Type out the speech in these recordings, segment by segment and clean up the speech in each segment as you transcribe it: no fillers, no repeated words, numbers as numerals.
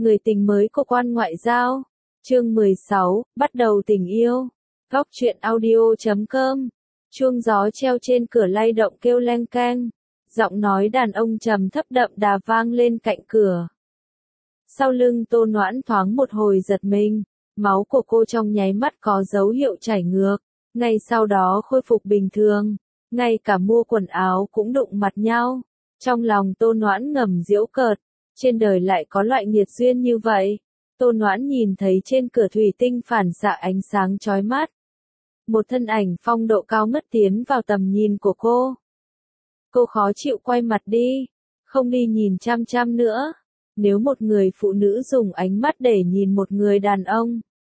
Người tình mới của quan ngoại giao. Chương 16, bắt đầu tình yêu. Góc truyện audio.com. Chuông gió treo trên cửa lay động kêu leng keng. Giọng nói đàn ông trầm thấp đậm đà vang lên cạnh cửa. Sau lưng Tô Noãn thoáng một hồi giật mình, máu của cô trong nháy mắt có dấu hiệu chảy ngược, ngay sau đó khôi phục bình thường, ngay cả mua quần áo cũng đụng mặt nhau. Trong lòng Tô Noãn ngầm giễu cợt, trên đời lại có loại nghiệt duyên như vậy. Tô Noãn nhìn thấy trên cửa thủy tinh phản xạ ánh sáng chói mắt. Một thân ảnh phong độ cao ngất tiến vào tầm nhìn của cô. Cô khó chịu quay mặt đi, không đi nhìn chăm chăm nữa. Nếu một người phụ nữ dùng ánh mắt để nhìn một người đàn ông,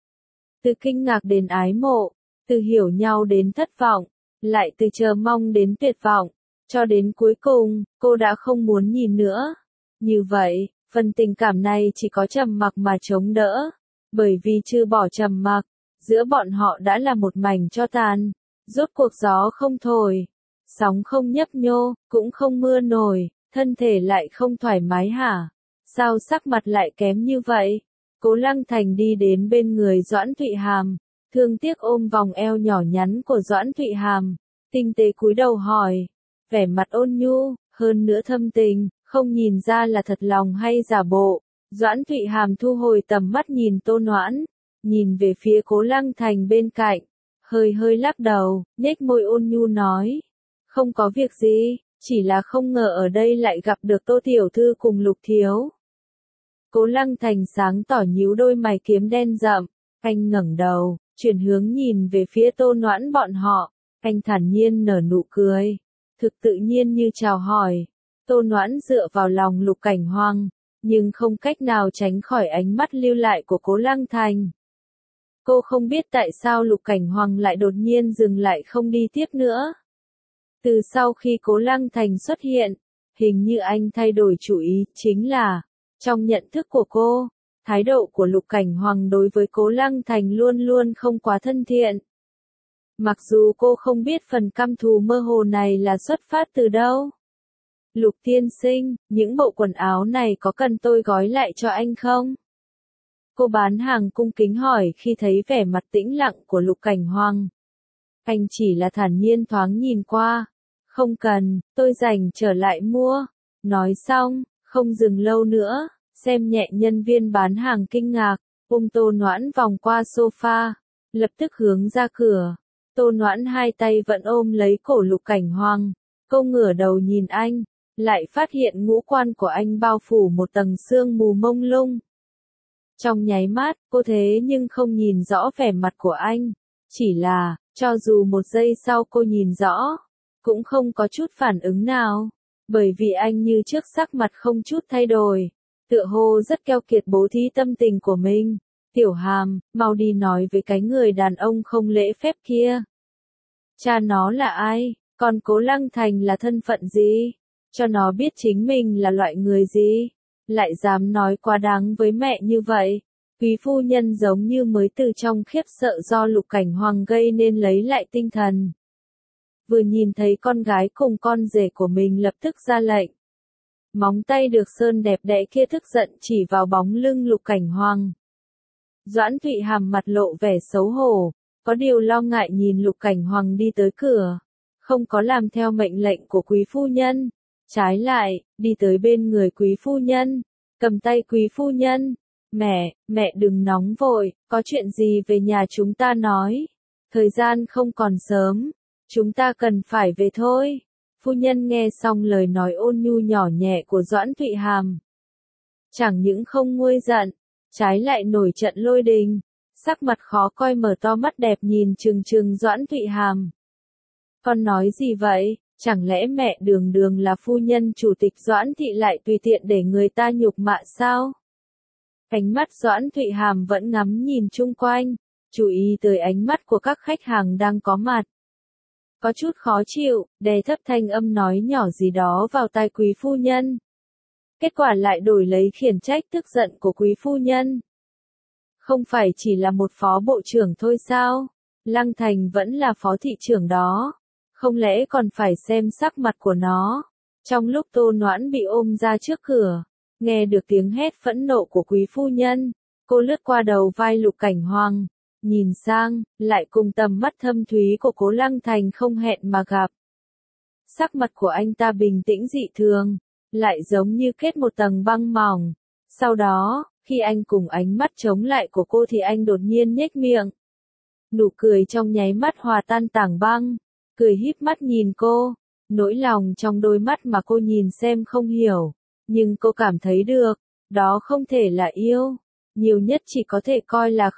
từ kinh ngạc đến ái mộ, từ hiểu nhau đến thất vọng, lại từ chờ mong đến tuyệt vọng, cho đến cuối cùng, cô đã không muốn nhìn nữa. Như vậy, phần tình cảm này chỉ có trầm mặc mà chống đỡ, bởi vì trừ bỏ trầm mặc, giữa bọn họ đã là một mảnh tro tàn. Rốt cuộc gió không thổi, sóng không nhấp nhô, cũng không mưa nổi, thân thể lại không thoải mái hả? Sao sắc mặt lại kém như vậy? Cố Lăng Thành đi đến bên người Doãn Thụy Hàm, thương tiếc ôm vòng eo nhỏ nhắn của Doãn Thụy Hàm, tinh tế cúi đầu hỏi, vẻ mặt ôn nhu, hơn nữa thâm tình, không nhìn ra là thật lòng hay giả bộ. Doãn Thụy Hàm thu hồi tầm mắt nhìn Tô Noãn, nhìn về phía Cố Lăng Thành bên cạnh, hơi hơi lắc đầu, nhếch môi ôn nhu nói, không có việc gì, chỉ là không ngờ ở đây lại gặp được Tô tiểu thư cùng Lục thiếu. Cố Lăng Thành sáng tỏ nhíu đôi mày kiếm đen rậm, anh ngẩng đầu, chuyển hướng nhìn về phía Tô Noãn bọn họ, anh thản nhiên nở nụ cười, thực tự nhiên như chào hỏi. Tô Noãn dựa vào lòng Lục Cảnh Hoang, nhưng không cách nào tránh khỏi ánh mắt lưu lại của Cố Lăng Thành. Cô không biết tại sao Lục Cảnh Hoang lại đột nhiên dừng lại không đi tiếp nữa. Từ sau khi Cố Lăng Thành xuất hiện, hình như anh thay đổi chủ ý, chính là, trong nhận thức của cô, thái độ của Lục Cảnh Hoang đối với Cố Lăng Thành luôn luôn không quá thân thiện. Mặc dù cô không biết phần căm thù mơ hồ này là xuất phát từ đâu. Lục tiên sinh, những bộ quần áo này có cần tôi gói lại cho anh không? Cô bán hàng cung kính hỏi khi thấy vẻ mặt tĩnh lặng của Lục Cảnh Hoang. Anh chỉ là thản nhiên thoáng nhìn qua. Không cần, tôi rảnh trở lại mua. Nói xong, không dừng lâu nữa, xem nhẹ nhân viên bán hàng kinh ngạc, ôm Tô Noãn vòng qua sofa, lập tức hướng ra cửa. Tô Noãn hai tay vẫn ôm lấy cổ Lục Cảnh Hoang, cô ngửa đầu nhìn anh, lại phát hiện ngũ quan của anh bao phủ một tầng sương mù mông lung. Trong nháy mắt, cô thế nhưng không nhìn rõ vẻ mặt của anh, chỉ là, cho dù một giây sau cô nhìn rõ, cũng không có chút phản ứng nào, bởi vì anh như trước sắc mặt không chút thay đổi, tựa hồ rất keo kiệt bố thí tâm tình của mình. Tiểu Hàm, mau đi nói với cái người đàn ông không lễ phép kia. Cha nó là ai, còn Cố Lăng Thành là thân phận gì, cho nó biết chính mình là loại người gì, lại dám nói quá đáng với mẹ như vậy. Quý phu nhân giống như mới từ trong khiếp sợ do Lục Cảnh Hoang gây nên lấy lại tinh thần. Vừa nhìn thấy con gái cùng con rể của mình lập tức ra lệnh. Móng tay được sơn đẹp đẽ kia tức giận chỉ vào bóng lưng Lục Cảnh Hoang. Doãn Thụy Hàm mặt lộ vẻ xấu hổ, có điều lo ngại nhìn Lục Cảnh Hoang đi tới cửa, không có làm theo mệnh lệnh của quý phu nhân, trái lại, đi tới bên người quý phu nhân, cầm tay quý phu nhân. Mẹ đừng nóng vội, có chuyện gì về nhà chúng ta nói. Thời gian không còn sớm, chúng ta cần phải về thôi. Phu nhân nghe xong lời nói ôn nhu nhỏ nhẹ của Doãn Thụy Hàm. Chẳng những không nguôi giận, trái lại nổi trận lôi đình, sắc mặt khó coi mở to mắt đẹp nhìn trừng trừng Doãn Thụy Hàm. Con nói gì vậy, chẳng lẽ mẹ đường đường là phu nhân chủ tịch Doãn Thị lại tùy tiện để người ta nhục mạ sao? Ánh mắt Doãn Thụy Hàm vẫn ngắm nhìn chung quanh, chú ý tới ánh mắt của các khách hàng đang có mặt. Có chút khó chịu, đè thấp thanh âm nói nhỏ gì đó vào tai quý phu nhân. Kết quả lại đổi lấy khiển trách tức giận của quý phu nhân. Không phải chỉ là một phó bộ trưởng thôi sao? Lăng Thành vẫn là phó thị trưởng đó. Không lẽ còn phải xem sắc mặt của nó? Trong lúc Tô Noãn bị ôm ra trước cửa, Nghe được tiếng hét phẫn nộ của quý phu nhân, cô lướt qua đầu vai Lục Cảnh Hoàng, nhìn sang, lại cùng tầm mắt thâm thúy của Cố Lăng Thành không hẹn mà gặp. Sắc mặt của anh ta bình tĩnh dị thường, lại giống như kết một tầng băng mỏng. Sau đó, khi anh cùng ánh mắt chống lại của cô thì anh đột nhiên nhếch miệng. Nụ cười trong nháy mắt hòa tan tảng băng, cười híp mắt nhìn cô, nỗi lòng trong đôi mắt mà cô nhìn xem không hiểu, nhưng cô cảm thấy được, đó không thể là yêu, nhiều nhất chỉ có thể coi là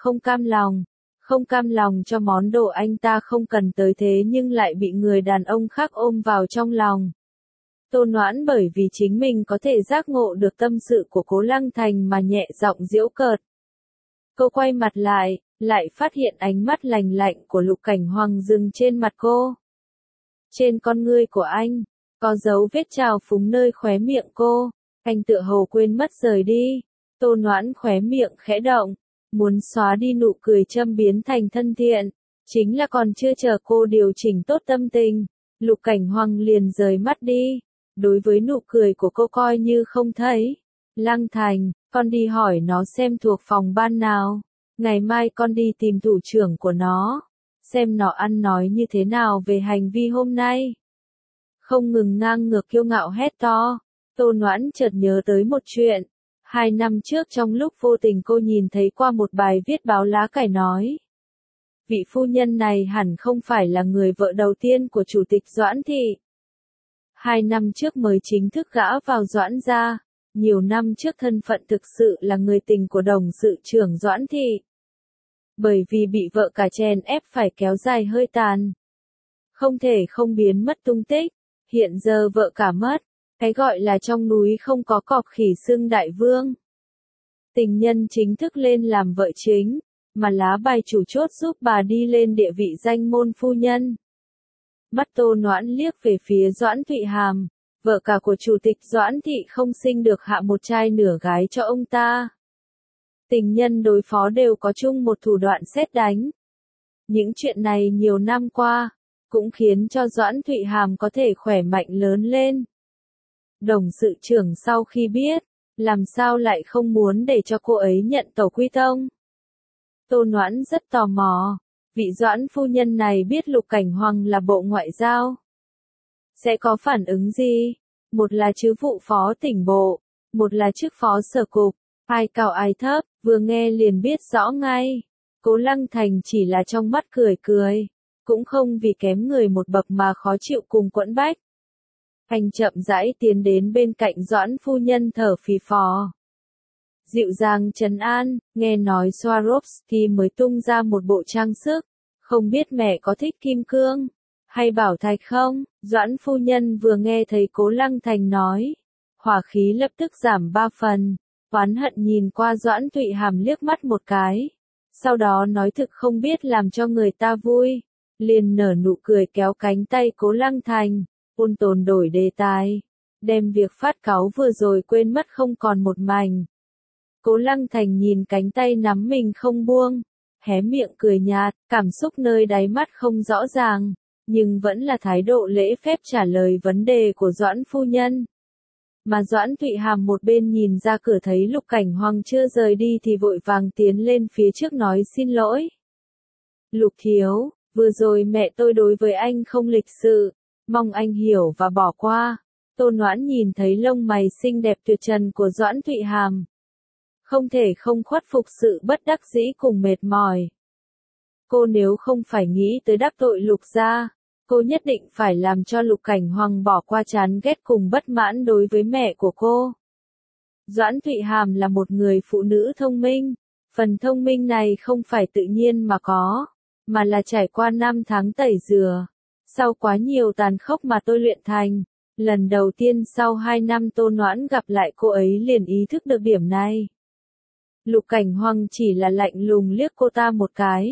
không cam lòng cho món đồ anh ta không cần tới thế nhưng lại bị người đàn ông khác ôm vào trong lòng. Tô Noãn bởi vì chính mình có thể giác ngộ được tâm sự của Cố Lăng Thành mà nhẹ giọng giễu cợt. Cô quay mặt lại phát hiện ánh mắt lạnh lạnh của Lục Cảnh Hoàng dừng trên mặt cô. Trên con ngươi của anh, có dấu vết trào phúng nơi khóe miệng cô, anh tựa hồ quên mất rời đi. Tô Noãn khóe miệng khẽ động, muốn xóa đi nụ cười châm biếm thành thân thiện, chính là còn chưa chờ cô điều chỉnh tốt tâm tình, Lục Cảnh Hoàng liền rời mắt đi, đối với nụ cười của cô coi như không thấy. Lăng Thành, con đi hỏi nó xem thuộc phòng ban nào, ngày mai con đi tìm thủ trưởng của nó, xem nó ăn nói như thế nào về hành vi hôm nay. Không ngừng ngang ngược kiêu ngạo hét to, Tô Noãn chợt nhớ tới một chuyện. 2 năm trước trong lúc vô tình cô nhìn thấy qua một bài viết báo lá cải nói. Vị phu nhân này hẳn không phải là người vợ đầu tiên của chủ tịch Doãn Thị. 2 năm trước mới chính thức gả vào Doãn gia, nhiều năm trước thân phận thực sự là người tình của đồng sự trưởng Doãn Thị. Bởi vì bị vợ cả chèn ép phải kéo dài hơi tàn. Không thể không biến mất tung tích, hiện giờ vợ cả mất. Cái gọi là trong núi không có cọp khỉ xưng đại vương. Tình nhân chính thức lên làm vợ chính, mà lá bài chủ chốt giúp bà đi lên địa vị danh môn phu nhân. Mắt Tô Noãn liếc về phía Doãn Thụy Hàm, vợ cả của chủ tịch Doãn Thị không sinh được hạ một trai nửa gái cho ông ta. Tình nhân đối phó đều có chung một thủ đoạn sét đánh. Những chuyện này nhiều năm qua, cũng khiến cho Doãn Thụy Hàm có thể khỏe mạnh lớn lên. Đồng sự trưởng sau khi biết, làm sao lại không muốn để cho cô ấy nhận tổ quy tông. Tô Noãn rất tò mò, vị Doãn phu nhân này biết Lục Cảnh Hoàng là bộ ngoại giao. Sẽ có phản ứng gì? Một là chứ vụ phó tỉnh bộ, một là chức phó sở cục, ai cao ai thấp, vừa nghe liền biết rõ ngay. Cố Lăng Thành chỉ là trong mắt cười cười, cũng không vì kém người một bậc mà khó chịu cùng quẫn bách. Anh chậm rãi tiến đến bên cạnh Doãn phu nhân thở phì phò. Dịu dàng trấn an, nghe nói Swarovski mới tung ra một bộ trang sức, không biết mẹ có thích kim cương, hay bảo thạch không? Doãn phu nhân vừa nghe thấy Cố Lăng Thành nói, hỏa khí lập tức giảm 3 phần, oán hận nhìn qua Doãn Thụy Hàm liếc mắt một cái, sau đó nói thực không biết làm cho người ta vui, liền nở nụ cười kéo cánh tay Cố Lăng Thành. Ôn tồn đổi đề tài, đem việc phát cáu vừa rồi quên mất không còn một mảnh. Cố Lăng Thành nhìn cánh tay nắm mình không buông, hé miệng cười nhạt, cảm xúc nơi đáy mắt không rõ ràng, nhưng vẫn là thái độ lễ phép trả lời vấn đề của Doãn phu nhân. Mà Doãn Thụy Hàm một bên nhìn ra cửa thấy Lục Cảnh Hoàng chưa rời đi thì vội vàng tiến lên phía trước nói xin lỗi. Lục thiếu, vừa rồi mẹ tôi đối với anh không lịch sự. Mong anh hiểu và bỏ qua. Tô Noãn nhìn thấy lông mày xinh đẹp tuyệt trần của Doãn Thụy Hàm. Không thể không khuất phục sự bất đắc dĩ cùng mệt mỏi. Cô nếu không phải nghĩ tới đắc tội Lục gia, cô nhất định phải làm cho Lục Cảnh Hoàng bỏ qua chán ghét cùng bất mãn đối với mẹ của cô. Doãn Thụy Hàm là một người phụ nữ thông minh. Phần thông minh này không phải tự nhiên mà có, mà là trải qua 5 tháng tẩy rửa. Sau quá nhiều tàn khốc mà tôi luyện thành, lần đầu tiên sau 2 năm Tô Noãn gặp lại cô ấy liền ý thức được điểm này. Lục Cảnh Hoàng chỉ là lạnh lùng liếc cô ta một cái.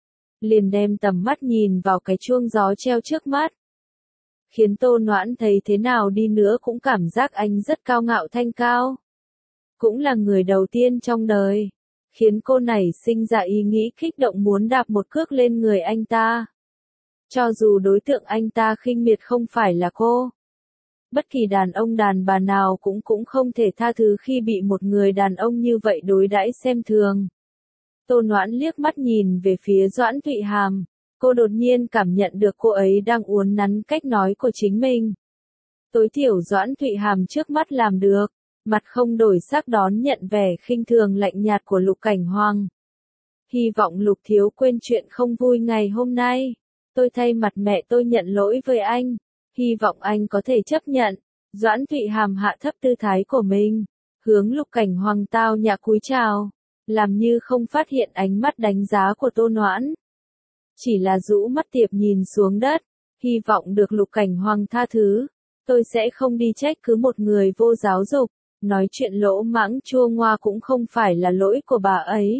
Liền đem tầm mắt nhìn vào cái chuông gió treo trước mắt. Khiến Tô Noãn thấy thế nào đi nữa cũng cảm giác anh rất cao ngạo thanh cao. Cũng là người đầu tiên trong đời. Khiến cô nảy sinh ra ý nghĩ kích động muốn đạp một cước lên người anh ta. Cho dù đối tượng anh ta khinh miệt không phải là cô. Bất kỳ đàn ông đàn bà nào cũng không thể tha thứ khi bị một người đàn ông như vậy đối đãi xem thường. Tô Noãn liếc mắt nhìn về phía Doãn Thụy Hàm, cô đột nhiên cảm nhận được cô ấy đang uốn nắn cách nói của chính mình. Tối thiểu Doãn Thụy Hàm trước mắt làm được, mặt không đổi sắc đón nhận vẻ khinh thường lạnh nhạt của Lục Cảnh Hoàng. Hy vọng Lục thiếu quên chuyện không vui ngày hôm nay. Tôi thay mặt mẹ tôi nhận lỗi với anh. Hy vọng anh có thể chấp nhận. Doãn Thụy Hàm hạ thấp tư thái của mình, hướng Lục Cảnh Hoàng tao nhã cúi chào, làm như không phát hiện ánh mắt đánh giá của Tô Noãn. Chỉ là rũ mắt tiệp nhìn xuống đất, hy vọng được Lục Cảnh Hoàng tha thứ. Tôi sẽ không đi trách cứ một người vô giáo dục, nói chuyện lỗ mãng chua ngoa cũng không phải là lỗi của bà ấy.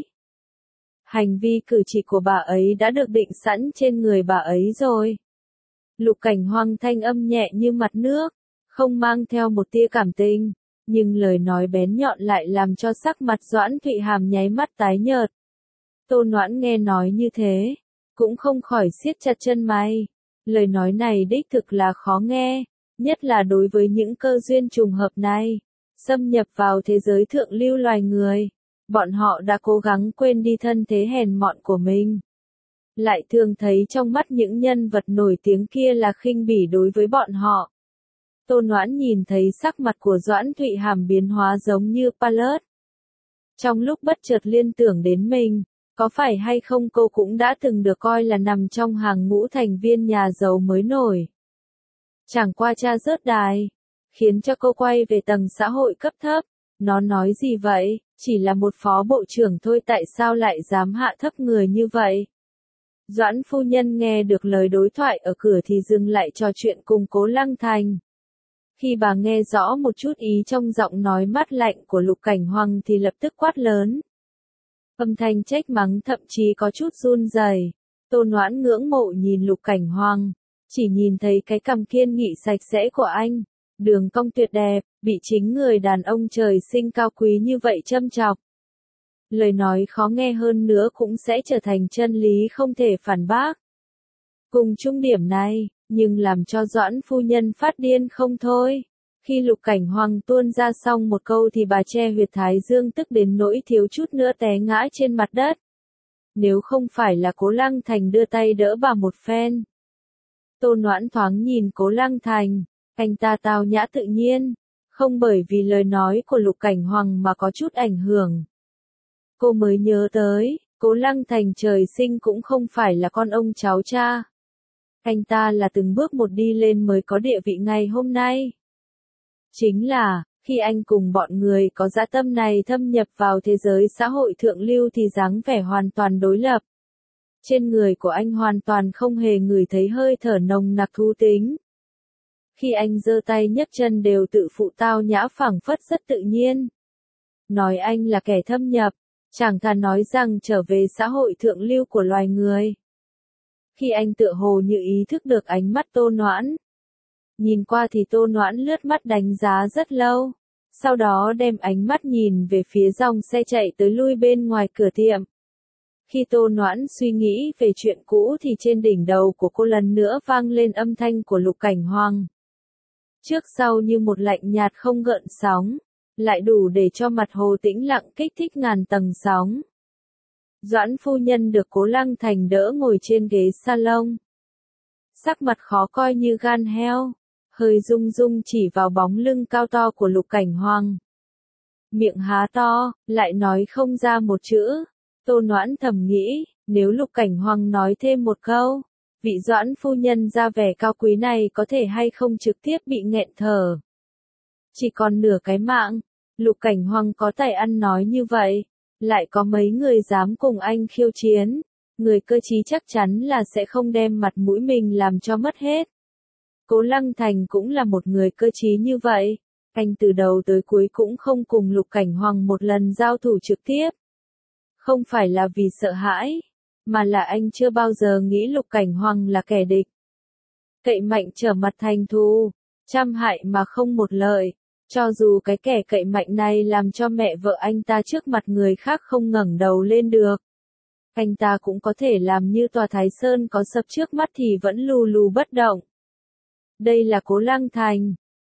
Hành vi cử chỉ của bà ấy đã được định sẵn trên người bà ấy rồi. Lục Cảnh Hoàng thanh âm nhẹ như mặt nước, không mang theo một tia cảm tình, nhưng lời nói bén nhọn lại làm cho sắc mặt Doãn Thụy Hàm nháy mắt tái nhợt. Tô Noãn nghe nói như thế, cũng không khỏi siết chặt chân mày. Lời nói này đích thực là khó nghe, nhất là đối với những cơ duyên trùng hợp này, xâm nhập vào thế giới thượng lưu loài người. Bọn họ đã cố gắng quên đi thân thế hèn mọn của mình. Lại thường thấy trong mắt những nhân vật nổi tiếng kia là khinh bỉ đối với bọn họ. Tô Noãn nhìn thấy sắc mặt của Doãn Thụy Hàm biến hóa giống như pallet. Trong lúc bất chợt liên tưởng đến mình, có phải hay không cô cũng đã từng được coi là nằm trong hàng ngũ thành viên nhà giàu mới nổi. Chẳng qua cha rớt đài, khiến cho cô quay về tầng xã hội cấp thấp. Nó nói gì vậy, chỉ là một phó bộ trưởng thôi tại sao lại dám hạ thấp người như vậy? Doãn phu nhân nghe được lời đối thoại ở cửa thì dừng lại trò chuyện cùng Cố Lăng Thành. Khi bà nghe rõ một chút ý trong giọng nói mát lạnh của Lục Cảnh Hoàng thì lập tức quát lớn. Âm thanh trách mắng thậm chí có chút run rẩy. Tô Noãn ngưỡng mộ nhìn Lục Cảnh Hoàng, chỉ nhìn thấy cái cằm kiên nghị sạch sẽ của anh, đường cong tuyệt đẹp, bị chính người đàn ông trời sinh cao quý như vậy châm chọc. Lời nói khó nghe hơn nữa cũng sẽ trở thành chân lý không thể phản bác. Cùng chung điểm này, nhưng làm cho Doãn phu nhân phát điên không thôi. Khi Lục Cảnh Hoàng tuôn ra xong một câu thì bà che huyệt thái dương tức đến nỗi thiếu chút nữa té ngã trên mặt đất. Nếu không phải là Cố Lăng Thành đưa tay đỡ bà một phen. Tô Noãn thoáng nhìn Cố Lăng Thành, anh ta tao nhã tự nhiên, không bởi vì lời nói của Lục Cảnh Hoàng mà có chút ảnh hưởng. Cô mới nhớ tới, Cố Lăng Thành trời sinh cũng không phải là con ông cháu cha. Anh ta là từng bước một đi lên mới có địa vị ngày hôm nay. Chính là, khi anh cùng bọn người có dã tâm này thâm nhập vào thế giới xã hội thượng lưu thì dáng vẻ hoàn toàn đối lập. Trên người của anh hoàn toàn không hề ngửi thấy hơi thở nồng nặc thú tính. Khi anh giơ tay nhấc chân đều tự phụ tao nhã phảng phất rất tự nhiên. Nói anh là kẻ thâm nhập, chẳng thà nói rằng trở về xã hội thượng lưu của loài người. Khi anh tựa hồ như ý thức được ánh mắt Tô Noãn. Nhìn qua thì Tô Noãn lướt mắt đánh giá rất lâu, sau đó đem ánh mắt nhìn về phía dòng xe chạy tới lui bên ngoài cửa tiệm. Khi Tô Noãn suy nghĩ về chuyện cũ thì trên đỉnh đầu của cô lần nữa vang lên âm thanh của Lục Cảnh Hoàng. Trước sau như một lạnh nhạt không gợn sóng, lại đủ để cho mặt hồ tĩnh lặng kích thích ngàn tầng sóng. Doãn phu nhân được Cố Lăng Thành đỡ ngồi trên ghế salon. Sắc mặt khó coi như gan heo, hơi rung rung chỉ vào bóng lưng cao to của Lục Cảnh Hoàng. Miệng há to, lại nói không ra một chữ. Tô Noãn thầm nghĩ, nếu Lục Cảnh Hoàng nói thêm một câu, vị Doãn phu nhân ra vẻ cao quý này có thể hay không trực tiếp bị nghẹn thở. Chỉ còn nửa cái mạng, Lục Cảnh Hoàng có tài ăn nói như vậy, lại có mấy người dám cùng anh khiêu chiến, người cơ trí chắc chắn là sẽ không đem mặt mũi mình làm cho mất hết. Cố Lăng Thành cũng là một người cơ trí như vậy, anh từ đầu tới cuối cũng không cùng Lục Cảnh Hoàng một lần giao thủ trực tiếp. Không phải là vì sợ hãi, mà là anh chưa bao giờ nghĩ Lục Cảnh Hoàng là kẻ địch. Cậy mạnh trở mặt thành thù, trăm hại mà không một lợi, cho dù cái kẻ cậy mạnh này làm cho mẹ vợ anh ta trước mặt người khác không ngẩng đầu lên được. Anh ta cũng có thể làm như tòa Thái Sơn có sập trước mắt thì vẫn lù lù bất động. Đây là Cố Lăng Thành,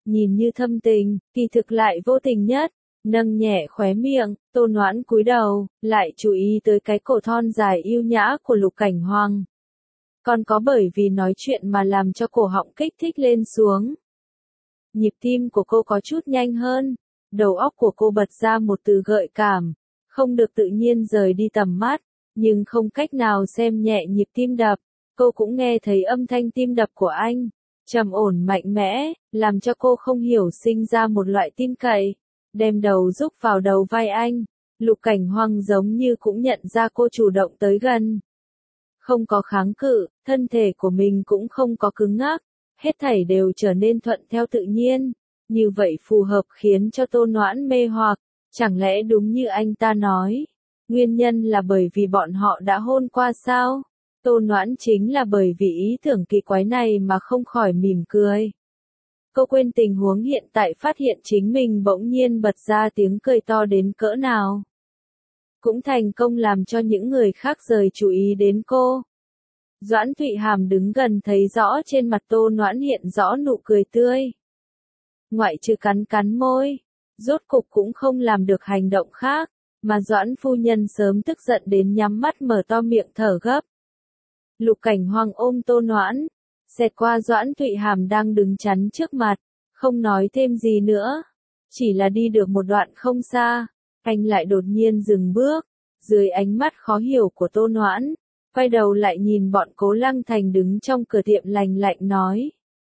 nhìn như thâm tình, kỳ thực lại vô tình nhất. Nâng nhẹ khóe miệng, Tô Noãn cúi đầu, lại chú ý tới cái cổ thon dài yêu nhã của Lục Cảnh Hoàng. Còn có bởi vì nói chuyện mà làm cho cổ họng kích thích lên xuống. Nhịp tim của cô có chút nhanh hơn, đầu óc của cô bật ra một từ gợi cảm, không được tự nhiên rời đi tầm mắt, nhưng không cách nào xem nhẹ nhịp tim đập. Cô cũng nghe thấy âm thanh tim đập của anh, trầm ổn mạnh mẽ, làm cho cô không hiểu sinh ra một loại tin cậy, đem đầu rúc vào đầu vai anh. Lục Cảnh Hoàng giống như cũng nhận ra cô chủ động tới gần. Không có kháng cự, thân thể của mình cũng không có cứng ngắc, hết thảy đều trở nên thuận theo tự nhiên, như vậy phù hợp khiến cho Tô Noãn mê hoặc, chẳng lẽ đúng như anh ta nói, nguyên nhân là bởi vì bọn họ đã hôn qua sao? Tô Noãn chính là bởi vì ý tưởng kỳ quái này mà không khỏi mỉm cười. Cô quên tình huống hiện tại phát hiện chính mình bỗng nhiên bật ra tiếng cười to đến cỡ nào. Cũng thành công làm cho những người khác rời chú ý đến cô. Doãn Thụy Hàm đứng gần thấy rõ trên mặt Tô Noãn hiện rõ nụ cười tươi. Ngoại trừ cắn cắn môi, rốt cục cũng không làm được hành động khác, mà Doãn phu nhân sớm tức giận đến nhắm mắt mở to miệng thở gấp. Lục Cảnh Hoàng ôm Tô Noãn, xẹt qua Doãn Thụy Hàm đang đứng chắn trước mặt, không nói thêm gì nữa. Chỉ là đi được một đoạn không xa, anh lại đột nhiên dừng bước, dưới ánh mắt khó hiểu của Tô Noãn, quay đầu lại nhìn bọn Cố Lăng Thành đứng trong cửa tiệm lạnh lạnh nói.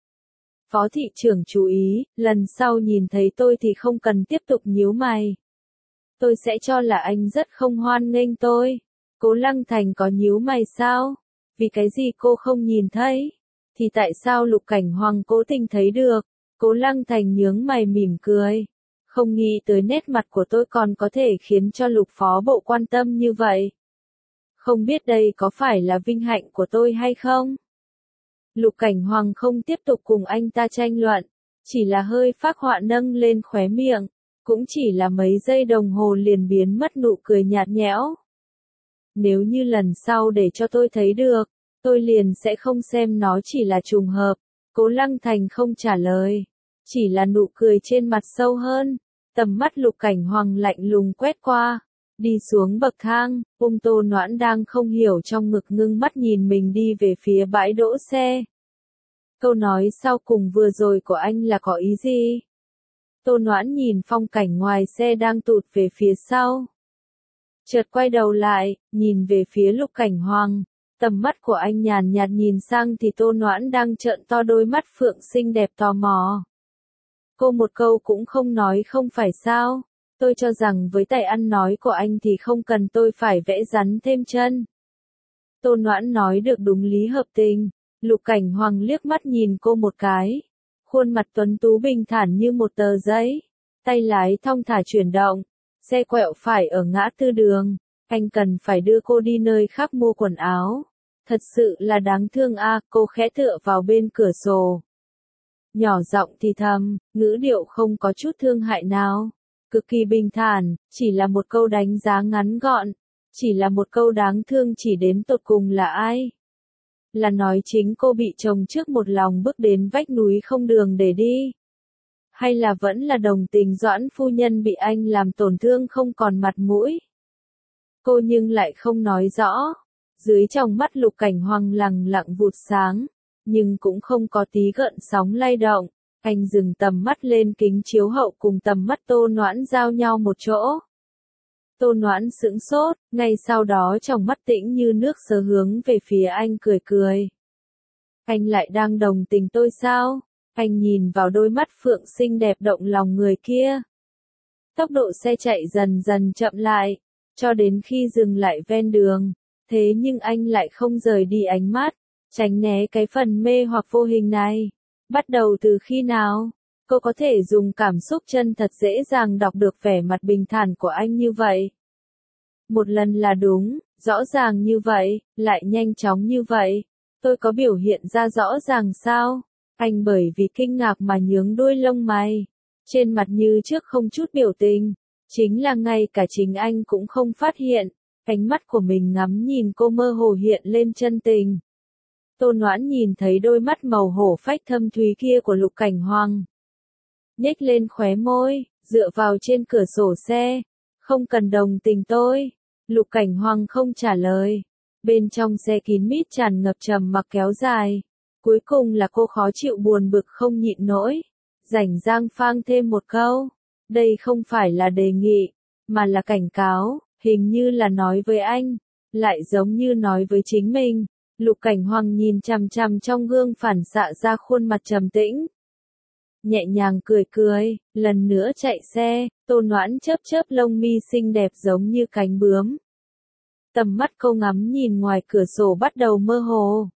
Phó thị trưởng chú ý, lần sau nhìn thấy tôi thì không cần tiếp tục nhíu mày. Tôi sẽ cho là anh rất không hoan nghênh tôi. Cố Lăng Thành có nhíu mày sao? Vì cái gì cô không nhìn thấy? Thì tại sao Lục Cảnh Hoàng cố tình thấy được? Cố Lăng Thành nhướng mày mỉm cười. Không nghĩ tới nét mặt của tôi còn có thể khiến cho Lục phó bộ quan tâm như vậy. Không biết đây có phải là vinh hạnh của tôi hay không? Lục Cảnh Hoàng không tiếp tục cùng anh ta tranh luận, chỉ là hơi phác họa nâng lên khóe miệng, cũng chỉ là mấy giây đồng hồ liền biến mất nụ cười nhạt nhẽo. Nếu như lần sau để cho tôi thấy được, tôi liền sẽ không xem nó chỉ là trùng hợp. Cố Lăng Thành không trả lời, chỉ là nụ cười trên mặt sâu hơn, tầm mắt Lục Cảnh Hoàng lạnh lùng quét qua. Đi xuống bậc thang, Tô Noãn đang không hiểu trong ngực ngưng mắt nhìn mình đi về phía bãi đỗ xe. Câu nói sau cùng vừa rồi của anh là có ý gì? Tô Noãn nhìn phong cảnh ngoài xe đang tụt về phía sau. Chợt quay đầu lại, nhìn về phía Lục Cảnh Hoàng, tầm mắt của anh nhàn nhạt nhìn sang thì Tô Noãn đang trợn to đôi mắt phượng xinh đẹp tò mò. Cô một câu cũng không nói không phải sao? Tôi cho rằng với tài ăn nói của anh thì không cần tôi phải vẽ rắn thêm chân. Tô Noãn nói được đúng lý hợp tình. Lục Cảnh Hoàng liếc mắt nhìn cô một cái. Khuôn mặt tuấn tú bình thản như một tờ giấy. Tay lái thong thả chuyển động. Xe quẹo phải ở ngã tư đường. Anh cần phải đưa cô đi nơi khác mua quần áo. Thật sự là đáng thương a. Cô khẽ tựa vào bên cửa sổ. Nhỏ giọng thì thầm, ngữ điệu không có chút thương hại nào. Cực kỳ bình thản, chỉ là một câu đánh giá ngắn gọn, chỉ là một câu đáng thương chỉ đến tột cùng là ai? Là nói chính cô bị chồng trước một lòng bước đến vách núi không đường để đi? Hay là vẫn là đồng tình Doãn phu nhân bị anh làm tổn thương không còn mặt mũi? Cô nhưng lại không nói rõ. Dưới trong mắt Lục Cảnh Hoàng lặng lặng vụt sáng, nhưng cũng không có tí gợn sóng lay động. Anh dừng tầm mắt lên kính chiếu hậu cùng tầm mắt Tô Noãn giao nhau một chỗ. Tô Noãn sững sốt, ngay sau đó trong mắt tĩnh như nước sờ hướng về phía anh cười cười. Anh lại đang đồng tình tôi sao? Anh nhìn vào đôi mắt phượng xinh đẹp động lòng người kia. Tốc độ xe chạy dần dần chậm lại, cho đến khi dừng lại ven đường. Thế nhưng anh lại không rời đi ánh mắt, tránh né cái phần mê hoặc vô hình này. Bắt đầu từ khi nào? Cô có thể dùng cảm xúc chân thật dễ dàng đọc được vẻ mặt bình thản của anh như vậy. Một lần là đúng, rõ ràng như vậy, lại nhanh chóng như vậy. Tôi có biểu hiện ra rõ ràng sao? Anh bởi vì kinh ngạc mà nhướng đuôi lông mày. Trên mặt như trước không chút biểu tình. Chính là ngay cả chính anh cũng không phát hiện. Ánh mắt của mình ngắm nhìn cô mơ hồ hiện lên chân tình. Tô Noãn nhìn thấy đôi mắt màu hổ phách thâm thúy kia của Lục Cảnh Hoàng. nhếch lên khóe môi, dựa vào trên cửa sổ xe. Không cần đồng tình tôi. Lục Cảnh Hoàng không trả lời. Bên trong xe kín mít tràn ngập trầm mặc kéo dài. Cuối cùng là cô khó chịu buồn bực không nhịn nổi. Rảnh rang phang thêm một câu. Đây không phải là đề nghị, mà là cảnh cáo, hình như là nói với anh, lại giống như nói với chính mình. Lục Cảnh Hoàng nhìn chằm chằm trong gương phản xạ ra khuôn mặt trầm tĩnh. Nhẹ nhàng cười cười, lần nữa chạy xe, Tô Noãn chớp chớp lông mi xinh đẹp giống như cánh bướm. Tầm mắt cô ngắm nhìn ngoài cửa sổ bắt đầu mơ hồ.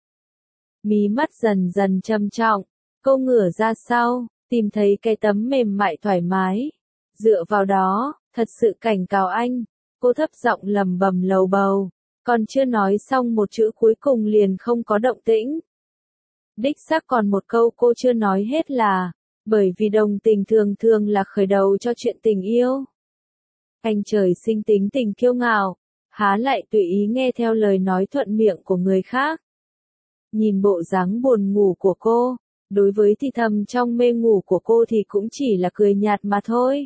Mí mắt dần dần trầm trọng, cô ngửa ra sau, tìm thấy cái tấm mềm mại thoải mái. Dựa vào đó, thật sự cảnh cáo anh, cô thấp giọng lầm bầm lầu bầu, còn chưa nói xong một chữ cuối cùng liền không có động tĩnh. Đích xác còn một câu cô chưa nói hết là, bởi vì đồng tình thường thường là khởi đầu cho chuyện tình yêu. Anh trời sinh tính tình kiêu ngạo, há lại tùy ý nghe theo lời nói thuận miệng của người khác. Nhìn bộ dáng buồn ngủ của cô, đối với thì thầm trong mê ngủ của cô thì cũng chỉ là cười nhạt mà thôi.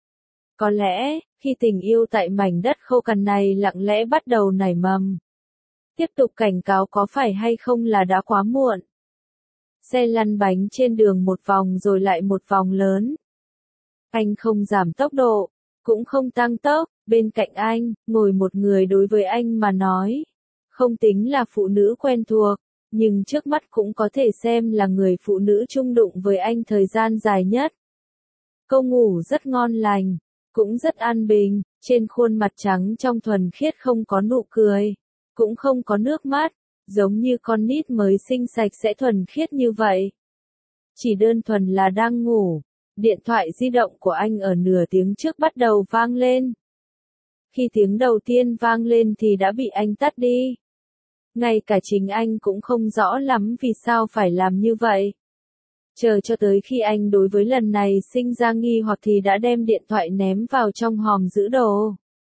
Có lẽ, khi tình yêu tại mảnh đất khô cằn này lặng lẽ bắt đầu nảy mầm, tiếp tục cảnh cáo có phải hay không là đã quá muộn. Xe lăn bánh trên đường một vòng rồi lại một vòng lớn. Anh không giảm tốc độ, cũng không tăng tốc, bên cạnh anh, ngồi một người đối với anh mà nói. Không tính là phụ nữ quen thuộc, nhưng trước mắt cũng có thể xem là người phụ nữ chung đụng với anh thời gian dài nhất. Cô ngủ rất ngon lành, cũng rất an bình, trên khuôn mặt trắng trong thuần khiết không có nụ cười, cũng không có nước mắt, giống như con nít mới sinh sạch sẽ thuần khiết như vậy. Chỉ đơn thuần là đang ngủ. Điện thoại di động của anh ở nửa tiếng trước bắt đầu vang lên. Khi tiếng đầu tiên vang lên thì đã bị anh tắt đi. Ngay cả chính anh cũng không rõ lắm vì sao phải làm như vậy. Chờ cho tới khi anh đối với lần này sinh ra nghi hoặc thì đã đem điện thoại ném vào trong hòm giữ đồ.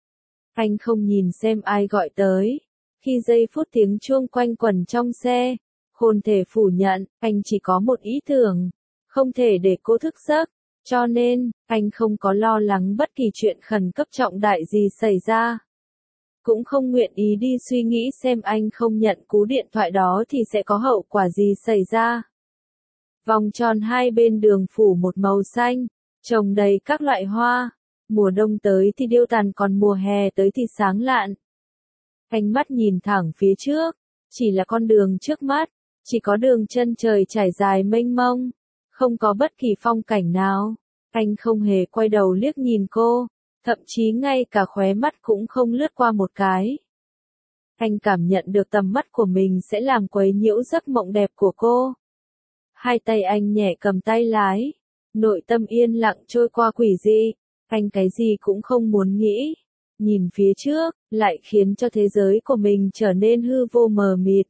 Anh không nhìn xem ai gọi tới. Khi giây phút tiếng chuông quanh quẩn trong xe, không thể phủ nhận, anh chỉ có một ý tưởng, không thể để cô thức giấc, cho nên, anh không có lo lắng bất kỳ chuyện khẩn cấp trọng đại gì xảy ra. Cũng không nguyện ý đi suy nghĩ xem anh không nhận cú điện thoại đó thì sẽ có hậu quả gì xảy ra. Vòng tròn hai bên đường phủ một màu xanh, trồng đầy các loại hoa, mùa đông tới thì điêu tàn còn mùa hè tới thì sáng lạn. Ánh mắt nhìn thẳng phía trước, chỉ là con đường trước mắt, chỉ có đường chân trời trải dài mênh mông, không có bất kỳ phong cảnh nào. Anh không hề quay đầu liếc nhìn cô, thậm chí ngay cả khóe mắt cũng không lướt qua một cái. Anh cảm nhận được tầm mắt của mình sẽ làm quấy nhiễu giấc mộng đẹp của cô. Hai tay anh nhẹ cầm tay lái, nội tâm yên lặng trôi qua quỷ dị, anh cái gì cũng không muốn nghĩ. Nhìn phía trước, lại khiến cho thế giới của mình trở nên hư vô mờ mịt.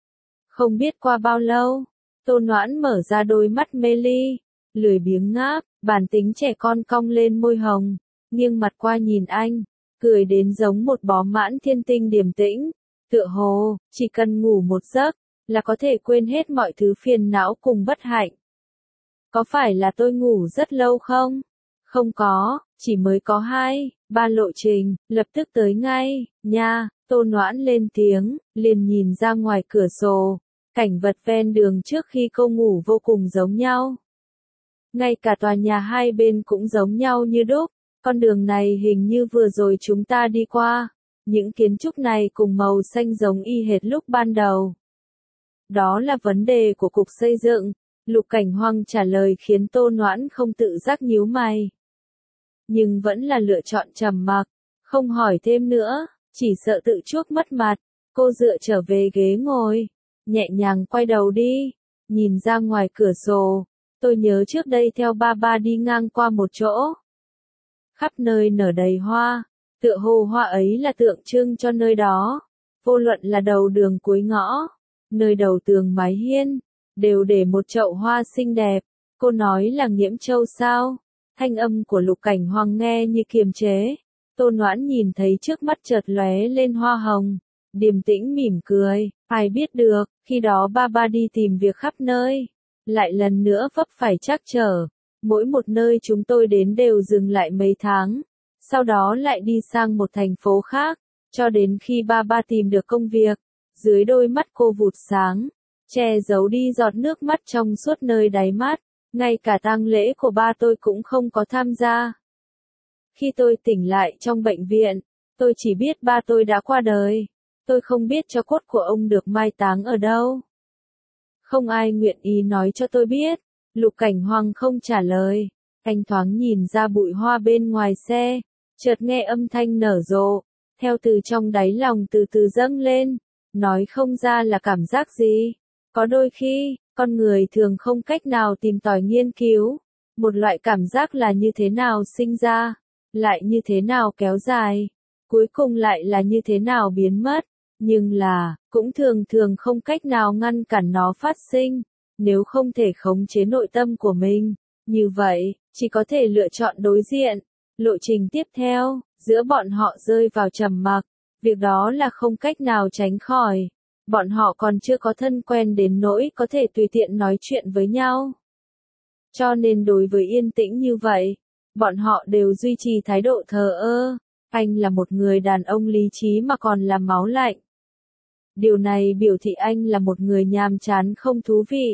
Không biết qua bao lâu, Tô Noãn mở ra đôi mắt mê ly, lười biếng ngáp, bản tính trẻ con cong lên môi hồng, nghiêng mặt qua nhìn anh, cười đến giống một bó mãn thiên tinh điềm tĩnh, tựa hồ, chỉ cần ngủ một giấc, là có thể quên hết mọi thứ phiền não cùng bất hạnh. Có phải là tôi ngủ rất lâu không? Không có, chỉ mới có 2-3 lộ trình, lập tức tới ngay, nha. Tô Noãn lên tiếng, liền nhìn ra ngoài cửa sổ, cảnh vật ven đường trước khi cô ngủ vô cùng giống nhau. Ngay cả tòa nhà hai bên cũng giống nhau như đúc, con đường này hình như vừa rồi chúng ta đi qua, những kiến trúc này cùng màu xanh giống y hệt lúc ban đầu. Đó là vấn đề của cục xây dựng, Lục Cảnh Hoàng trả lời khiến Tô Noãn không tự giác nhíu mày. Nhưng vẫn là lựa chọn trầm mặc, không hỏi thêm nữa, chỉ sợ tự chuốc mất mặt. Cô dựa trở về ghế ngồi, nhẹ nhàng quay đầu đi, nhìn ra ngoài cửa sổ. Tôi nhớ trước đây theo ba ba đi ngang qua một chỗ. Khắp nơi nở đầy hoa, tựa hồ hoa ấy là tượng trưng cho nơi đó. Vô luận là đầu đường cuối ngõ, nơi đầu tường mái hiên, đều để một chậu hoa xinh đẹp. Cô nói là Nghiễm Châu sao? Thanh âm của Lục Cảnh Hoàng nghe như kiềm chế. Tô Noãn nhìn thấy trước mắt chợt lóe lên hoa hồng, điềm tĩnh mỉm cười, ai biết được, khi đó ba ba đi tìm việc khắp nơi, lại lần nữa vấp phải trắc trở, Mỗi một nơi chúng tôi đến đều dừng lại mấy tháng, sau đó lại đi sang một thành phố khác, cho đến khi ba tìm được công việc. Dưới đôi mắt cô vụt sáng, che giấu đi giọt nước mắt trong suốt nơi đáy mắt, ngay cả tang lễ của ba tôi cũng không có tham gia. Khi tôi tỉnh lại trong bệnh viện, tôi chỉ biết ba tôi đã qua đời. Tôi không biết tro cốt của ông được mai táng ở đâu. Không ai nguyện ý nói cho tôi biết. Lục Cảnh Hoàng không trả lời. Anh thoáng nhìn ra bụi hoa bên ngoài xe, chợt nghe âm thanh nở rộ, theo từ trong đáy lòng từ từ dâng lên, nói không ra là cảm giác gì. Có đôi khi, con người thường không cách nào tìm tòi nghiên cứu, một loại cảm giác là như thế nào sinh ra, lại như thế nào kéo dài, cuối cùng lại là như thế nào biến mất, nhưng là, cũng thường thường không cách nào ngăn cản nó phát sinh, nếu không thể khống chế nội tâm của mình, như vậy, chỉ có thể lựa chọn đối diện. Lộ trình tiếp theo, giữa bọn họ rơi vào trầm mặc, việc đó là không cách nào tránh khỏi. Bọn họ còn chưa có thân quen đến nỗi có thể tùy tiện nói chuyện với nhau. Cho nên đối với yên tĩnh như vậy, bọn họ đều duy trì thái độ thờ ơ. Anh là một người đàn ông lý trí mà còn là máu lạnh. Điều này biểu thị anh là một người nhàm chán không thú vị.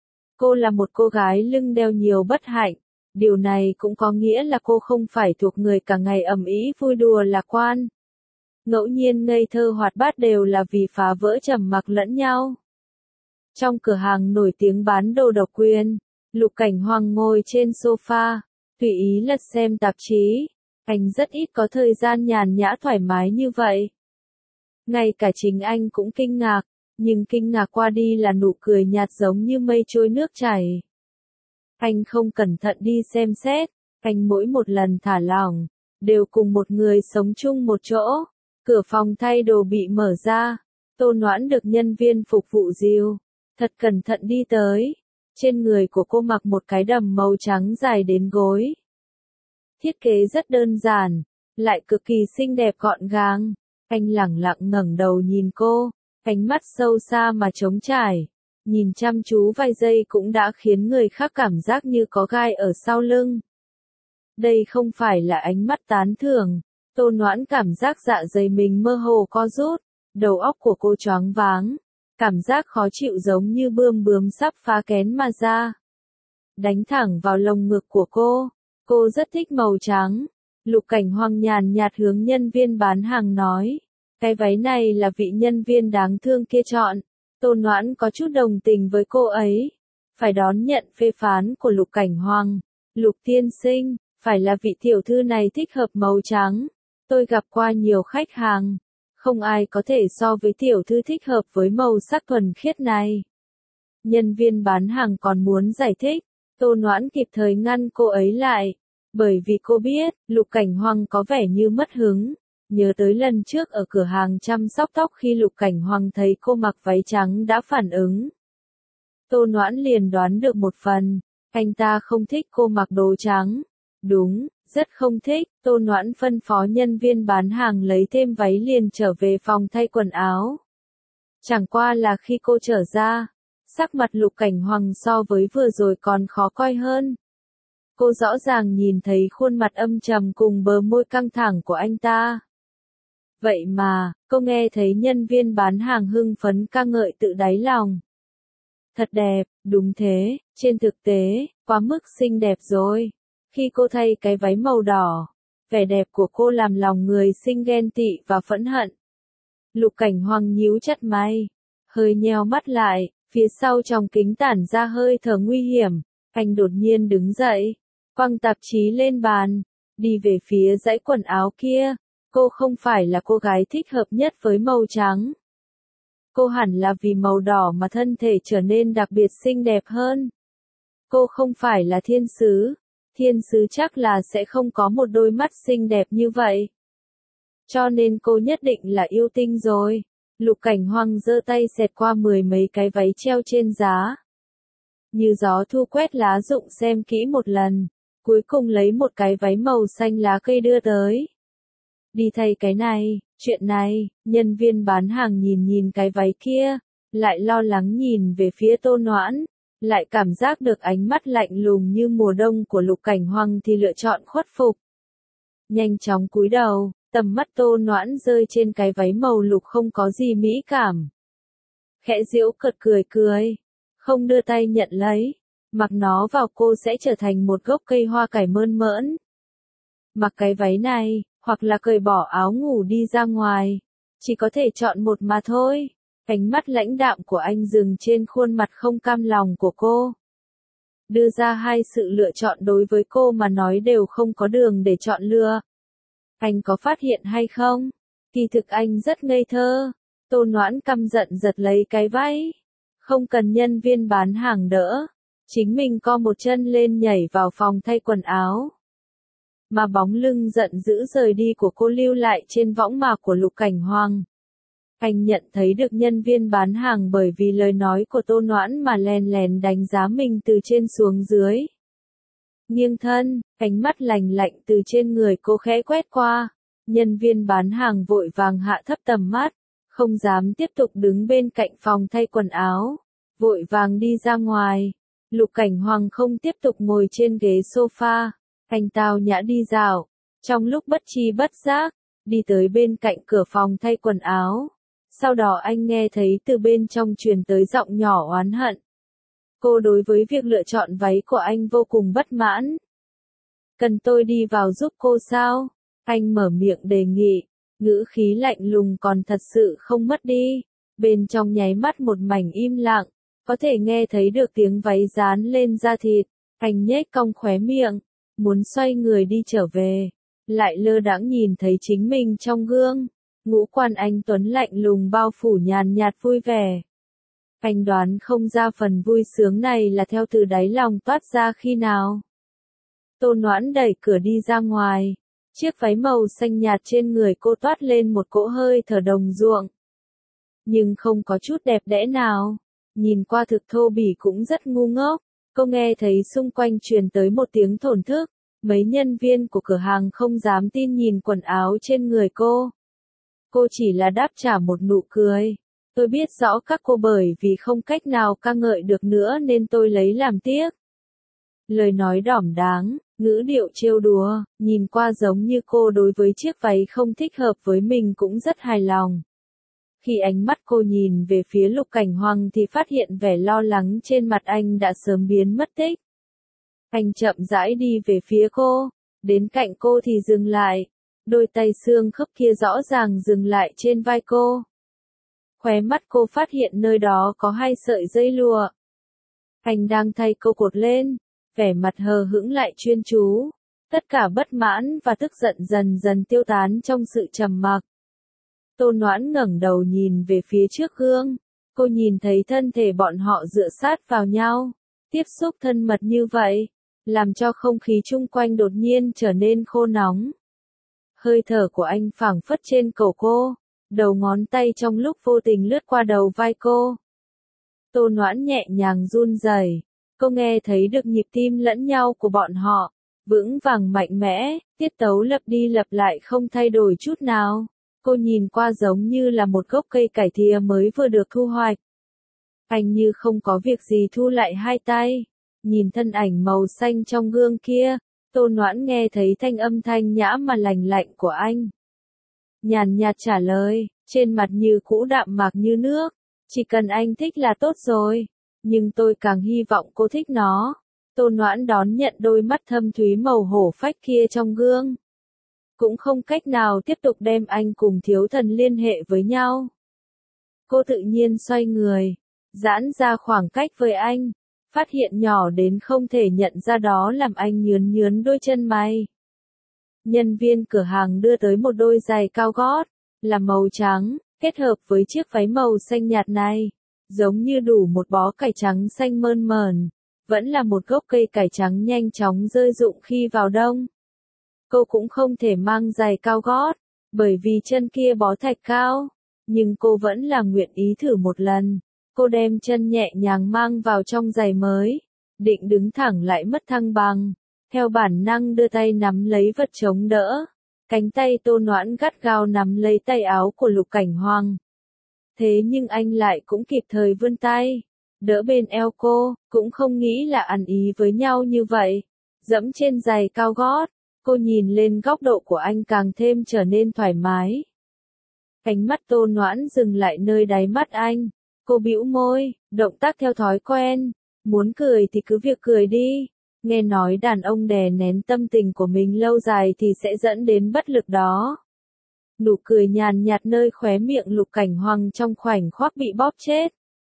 Cô là một cô gái lưng đeo nhiều bất hạnh. Điều này cũng có nghĩa là cô không phải thuộc người cả ngày ầm ĩ vui đùa lạc quan. Ngẫu nhiên ngây thơ hoạt bát đều là vì phá vỡ trầm mặc lẫn nhau. Trong cửa hàng nổi tiếng bán đồ độc quyền, Lục Cảnh Hoàng ngồi trên sofa, tùy ý lật xem tạp chí. Anh rất ít có thời gian nhàn nhã thoải mái như vậy. Ngay cả chính anh cũng kinh ngạc, nhưng kinh ngạc qua đi là nụ cười nhạt giống như mây trôi nước chảy. Anh không cẩn thận đi xem xét, anh mỗi một lần thả lỏng, đều cùng một người sống chung một chỗ. Cửa phòng thay đồ bị mở ra, Tô Noãn được nhân viên phục vụ dìu, thật cẩn thận đi tới. Trên người của cô mặc một cái đầm màu trắng dài đến gối. Thiết kế rất đơn giản, lại cực kỳ xinh đẹp gọn gàng. Anh lẳng lặng ngẩng đầu nhìn cô, ánh mắt sâu xa mà trống trải. Nhìn chăm chú vài giây cũng đã khiến người khác cảm giác như có gai ở sau lưng. Đây không phải là ánh mắt tán thưởng. Tô Noãn cảm giác dạ dày mình mơ hồ co rút, đầu óc của cô choáng váng, cảm giác khó chịu giống như bướm sắp phá kén mà ra. Đánh thẳng vào lồng ngực của cô rất thích màu trắng. Lục Cảnh Hoàng nhàn nhạt hướng nhân viên bán hàng nói, cái váy này là vị nhân viên đáng thương kia chọn. Tô Noãn có chút đồng tình với cô ấy, phải đón nhận phê phán của Lục Cảnh Hoàng. Lục tiên sinh, phải là vị tiểu thư này thích hợp màu trắng. Tôi gặp qua nhiều khách hàng, không ai có thể so với tiểu thư thích hợp với màu sắc thuần khiết này. Nhân viên bán hàng còn muốn giải thích, Tô Noãn kịp thời ngăn cô ấy lại, bởi vì cô biết, Lục Cảnh Hoàng có vẻ như mất hứng. Nhớ tới lần trước ở cửa hàng chăm sóc tóc khi Lục Cảnh Hoàng thấy cô mặc váy trắng đã phản ứng. Tô Noãn liền đoán được một phần, anh ta không thích cô mặc đồ trắng. Đúng, rất không thích. Tô Noãn phân phó nhân viên bán hàng lấy thêm váy liền trở về phòng thay quần áo. Chẳng qua là khi cô trở ra, sắc mặt Lục Cảnh Hoàng so với vừa rồi còn khó coi hơn. Cô rõ ràng nhìn thấy khuôn mặt âm trầm cùng bờ môi căng thẳng của anh ta. Vậy mà, cô nghe thấy nhân viên bán hàng hưng phấn ca ngợi tự đáy lòng. Thật đẹp, đúng thế, trên thực tế, quá mức xinh đẹp rồi. Khi cô thay cái váy màu đỏ, vẻ đẹp của cô làm lòng người sinh ghen tị và phẫn hận. Lục Cảnh Hoàng nhíu chặt mày, hơi nheo mắt lại, phía sau trong kính tản ra hơi thở nguy hiểm. Anh đột nhiên đứng dậy, quăng tạp chí lên bàn, đi về phía dãy quần áo kia. Cô không phải là cô gái thích hợp nhất với màu trắng. Cô hẳn là vì màu đỏ mà thân thể trở nên đặc biệt xinh đẹp hơn. Cô không phải là thiên sứ chắc là sẽ không có một đôi mắt xinh đẹp như vậy. Cho nên cô nhất định là yêu tinh rồi. Lục Cảnh Hoàng giơ tay xẹt qua mười mấy cái váy treo trên giá. Như gió thu quét lá rụng xem kỹ một lần, cuối cùng lấy một cái váy màu xanh lá cây đưa tới. Đi thay cái này, chuyện này, nhân viên bán hàng nhìn cái váy kia, lại lo lắng nhìn về phía Tô Noãn. lại cảm giác được ánh mắt lạnh lùng như mùa đông của Lục Cảnh Hoằng thì lựa chọn khuất phục. Nhanh chóng cúi đầu, tầm mắt Tô Noãn rơi trên cái váy màu lục không có gì mỹ cảm. Khẽ giễu cợt cười cười, không đưa tay nhận lấy, mặc nó vào cô sẽ trở thành một gốc cây hoa cải mơn mởn. Mặc cái váy này, hoặc là cởi bỏ áo ngủ đi ra ngoài, chỉ có thể chọn một mà thôi. Ánh mắt lãnh đạm của anh dừng trên khuôn mặt không cam lòng của cô. Đưa ra hai sự lựa chọn đối với cô mà nói đều không có đường để chọn lựa. Anh có phát hiện hay không? Kỳ thực anh rất ngây thơ. Tô Noãn căm giận giật lấy cái váy. Không cần nhân viên bán hàng đỡ. Chính mình co một chân lên nhảy vào phòng thay quần áo. Mà bóng lưng giận dữ rời đi của cô lưu lại trên võng mạc của Lục Cảnh Hoằng. Anh nhận thấy được nhân viên bán hàng bởi vì lời nói của Tô Noãn mà lén lén đánh giá mình từ trên xuống dưới. Nghiêng thân, ánh mắt lạnh lạnh từ trên người cô khẽ quét qua. Nhân viên bán hàng vội vàng hạ thấp tầm mắt, không dám tiếp tục đứng bên cạnh phòng thay quần áo, vội vàng đi ra ngoài. Lục Cảnh Hoằng không tiếp tục ngồi trên ghế sofa, anh tao nhã đi dạo, trong lúc bất tri bất giác, đi tới bên cạnh cửa phòng thay quần áo. Sau đó anh nghe thấy từ bên trong truyền tới giọng nhỏ oán hận. Cô đối với việc lựa chọn váy của anh vô cùng bất mãn. Cần tôi đi vào giúp cô sao? Anh mở miệng đề nghị, ngữ khí lạnh lùng còn thật sự không mất đi. Bên trong nháy mắt một mảnh im lặng, có thể nghe thấy được tiếng váy dán lên da thịt. Anh nhếch cong khóe miệng, muốn xoay người đi trở về, lại lơ đãng nhìn thấy chính mình trong gương. Ngũ quan anh tuấn lạnh lùng bao phủ nhàn nhạt vui vẻ. Anh đoán không ra phần vui sướng này là theo từ đáy lòng toát ra khi nào. Tô Noãn đẩy cửa đi ra ngoài. Chiếc váy màu xanh nhạt trên người cô toát lên một cỗ hơi thở đồng ruộng. Nhưng không có chút đẹp đẽ nào. Nhìn qua thực thô bỉ cũng rất ngu ngốc. Cô nghe thấy xung quanh truyền tới một tiếng thổn thức. Mấy nhân viên của cửa hàng không dám tin nhìn quần áo trên người cô. Cô chỉ là đáp trả một nụ cười. Tôi biết rõ các cô bởi vì không cách nào ca ngợi được nữa nên tôi lấy làm tiếc. Lời nói đỏm đáng, ngữ điệu trêu đùa, nhìn qua giống như cô đối với chiếc váy không thích hợp với mình cũng rất hài lòng. Khi ánh mắt cô nhìn về phía Lục Cảnh Hoằng thì phát hiện vẻ lo lắng trên mặt anh đã sớm biến mất tích. Anh chậm rãi đi về phía cô, đến cạnh cô thì dừng lại. Đôi tay xương khớp kia rõ ràng dừng lại trên vai cô. Khóe mắt cô phát hiện nơi đó có hai sợi dây lụa. Anh đang thay cô cột lên, vẻ mặt hờ hững lại chuyên chú. Tất cả bất mãn và tức giận dần dần tiêu tán trong sự trầm mặc. Tô Noãn ngẩng đầu nhìn về phía trước gương. Cô nhìn thấy thân thể bọn họ dựa sát vào nhau, tiếp xúc thân mật như vậy, làm cho không khí chung quanh đột nhiên trở nên khô nóng. Hơi thở của anh phảng phất trên cổ cô, đầu ngón tay trong lúc vô tình lướt qua đầu vai cô. Tô Noãn nhẹ nhàng run rẩy, cô nghe thấy được nhịp tim lẫn nhau của bọn họ, vững vàng mạnh mẽ, tiết tấu lặp đi lặp lại không thay đổi chút nào. Cô nhìn qua giống như là một gốc cây cải thìa mới vừa được thu hoạch. Anh như không có việc gì thu lại hai tay, nhìn thân ảnh màu xanh trong gương kia. Tô Noãn nghe thấy thanh âm thanh nhã mà lành lạnh của anh. Nhàn nhạt trả lời, trên mặt như cũ đạm mạc như nước. Chỉ cần anh thích là tốt rồi. Nhưng tôi càng hy vọng cô thích nó. Tô Noãn đón nhận đôi mắt thâm thúy màu hổ phách kia trong gương. Cũng không cách nào tiếp tục đem anh cùng thiếu thần liên hệ với nhau. Cô tự nhiên xoay người, giãn ra khoảng cách với anh. Phát hiện nhỏ đến không thể nhận ra đó làm anh nhướn nhướn đôi chân mày. Nhân viên cửa hàng đưa tới một đôi giày cao gót, là màu trắng, kết hợp với chiếc váy màu xanh nhạt này, giống như đủ một bó cải trắng xanh mơn mởn, vẫn là một gốc cây cải trắng nhanh chóng rơi rụng khi vào đông. Cô cũng không thể mang giày cao gót, bởi vì chân kia bó thạch cao, nhưng cô vẫn là nguyện ý thử một lần. Cô đem chân nhẹ nhàng mang vào trong giày mới, định đứng thẳng lại mất thăng bằng, theo bản năng đưa tay nắm lấy vật chống đỡ. Cánh tay Tô Noãn gắt gao nắm lấy tay áo của Lục Cảnh Hoằng. Thế nhưng anh lại cũng kịp thời vươn tay, đỡ bên eo cô, cũng không nghĩ là ăn ý với nhau như vậy. Dẫm trên giày cao gót, cô nhìn lên góc độ của anh càng thêm trở nên thoải mái. Ánh mắt Tô Noãn dừng lại nơi đáy mắt anh. Cô bĩu môi, động tác theo thói quen. Muốn cười thì cứ việc cười đi. Nghe nói đàn ông đè nén tâm tình của mình lâu dài thì sẽ dẫn đến bất lực đó. Nụ cười nhàn nhạt nơi khóe miệng Lục Cảnh Hoàng trong khoảnh khắc bị bóp chết.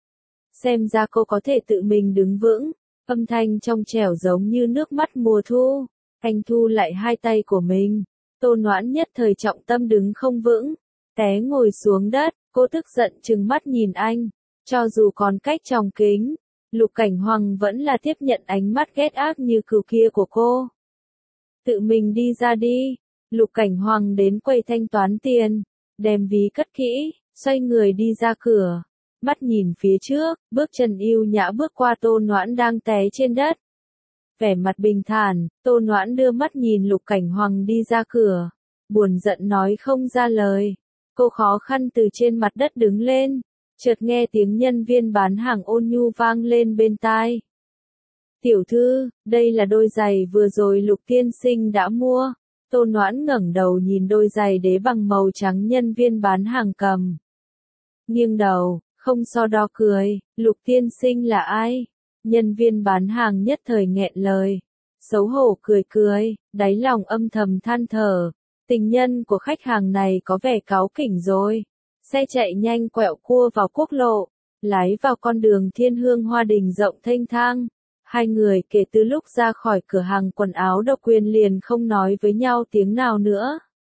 Xem ra cô có thể tự mình đứng vững. Âm thanh trong trẻo giống như nước mắt mùa thu. Anh thu lại hai tay của mình. Tô Noãn nhất thời trọng tâm đứng không vững. Té ngồi xuống đất, cô tức giận trừng mắt nhìn anh. Cho dù còn cách tròng kính, Lục Cảnh Hoàng vẫn là tiếp nhận ánh mắt ghét ác như cừu kia của cô. Tự mình đi ra đi. Lục Cảnh Hoàng đến quầy thanh toán tiền, đem ví cất kỹ, xoay người đi ra cửa. Mắt nhìn phía trước, bước chân yêu nhã bước qua Tô Noãn đang té trên đất. Vẻ mặt bình thản, Tô Noãn đưa mắt nhìn Lục Cảnh Hoàng đi ra cửa. Buồn giận nói không ra lời. Cô khó khăn từ trên mặt đất đứng lên. Chợt nghe tiếng nhân viên bán hàng ôn nhu vang lên bên tai. Tiểu thư, đây là đôi giày vừa rồi Lục tiên sinh đã mua. Tô Noãn ngẩng đầu nhìn đôi giày đế bằng màu trắng nhân viên bán hàng cầm. Nghiêng đầu, không so đo cười, Lục tiên sinh là ai? Nhân viên bán hàng nhất thời nghẹn lời. Xấu hổ cười cười, đáy lòng âm thầm than thở. Tình nhân của khách hàng này có vẻ cáu kỉnh rồi. Xe chạy nhanh quẹo cua vào quốc lộ, lái vào con đường Thiên Hương Hoa Đình rộng thênh thang. Hai người kể từ lúc ra khỏi cửa hàng quần áo độc quyền liền không nói với nhau tiếng nào nữa.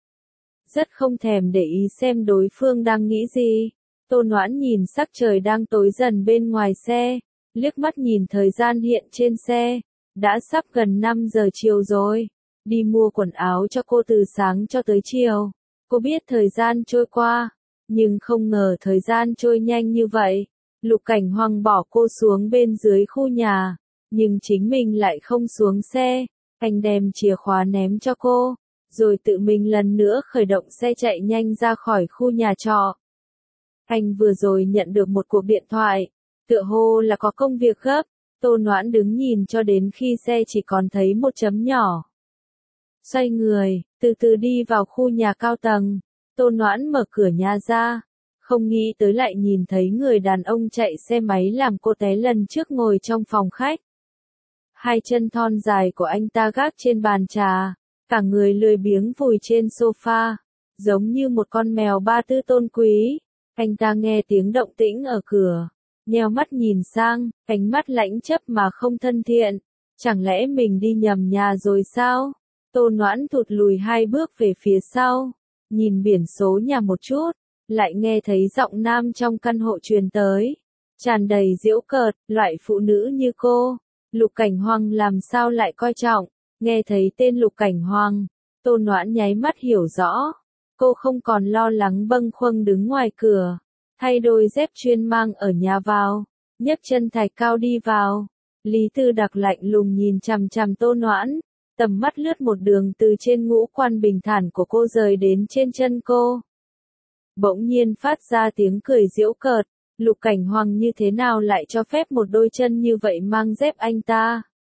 Rất không thèm để ý xem đối phương đang nghĩ gì. Tô Noãn nhìn sắc trời đang tối dần bên ngoài xe, liếc mắt nhìn thời gian hiện trên xe. Đã sắp gần 5 giờ chiều rồi. Đi mua quần áo cho cô từ sáng cho tới chiều. Cô biết thời gian trôi qua, nhưng không ngờ thời gian trôi nhanh như vậy. Lục Cảnh Hoàng bỏ cô xuống bên dưới khu nhà, nhưng chính mình lại không xuống xe. Anh đem chìa khóa ném cho cô, rồi tự mình lần nữa khởi động xe chạy nhanh ra khỏi khu nhà trọ. Anh vừa rồi nhận được một cuộc điện thoại, tựa hồ là có công việc gấp. Tô Noãn đứng nhìn cho đến khi xe chỉ còn thấy một chấm nhỏ. Xoay người, từ từ đi vào khu nhà cao tầng. Tô Noãn mở cửa nhà ra, không nghĩ tới lại nhìn thấy người đàn ông chạy xe máy làm cô té lần trước ngồi trong phòng khách. Hai chân thon dài của anh ta gác trên bàn trà, cả người lười biếng vùi trên sofa, giống như một con mèo ba tư tôn quý. Anh ta nghe tiếng động tĩnh ở cửa, nheo mắt nhìn sang, ánh mắt lãnh chấp mà không thân thiện. Chẳng lẽ mình đi nhầm nhà rồi sao? Tô Noãn thụt lùi hai bước về phía sau, nhìn biển số nhà một chút, lại nghe thấy giọng nam trong căn hộ truyền tới, tràn đầy giễu cợt, loại phụ nữ như cô, Lục Cảnh Hoàng làm sao lại coi trọng. Nghe thấy tên Lục Cảnh Hoàng, Tô Noãn nháy mắt hiểu rõ, cô không còn lo lắng bâng khuâng đứng ngoài cửa, thay đôi dép chuyên mang ở nhà vào, nhấc chân thạch cao đi vào. Lý Tư Đặc lạnh lùng nhìn chằm chằm Tô Noãn, tầm mắt lướt một đường từ trên ngũ quan bình thản của cô rời đến trên chân cô. Bỗng nhiên phát ra tiếng cười giễu cợt, Lục Cảnh Hoàng như thế nào lại cho phép một đôi chân như vậy mang dép anh ta?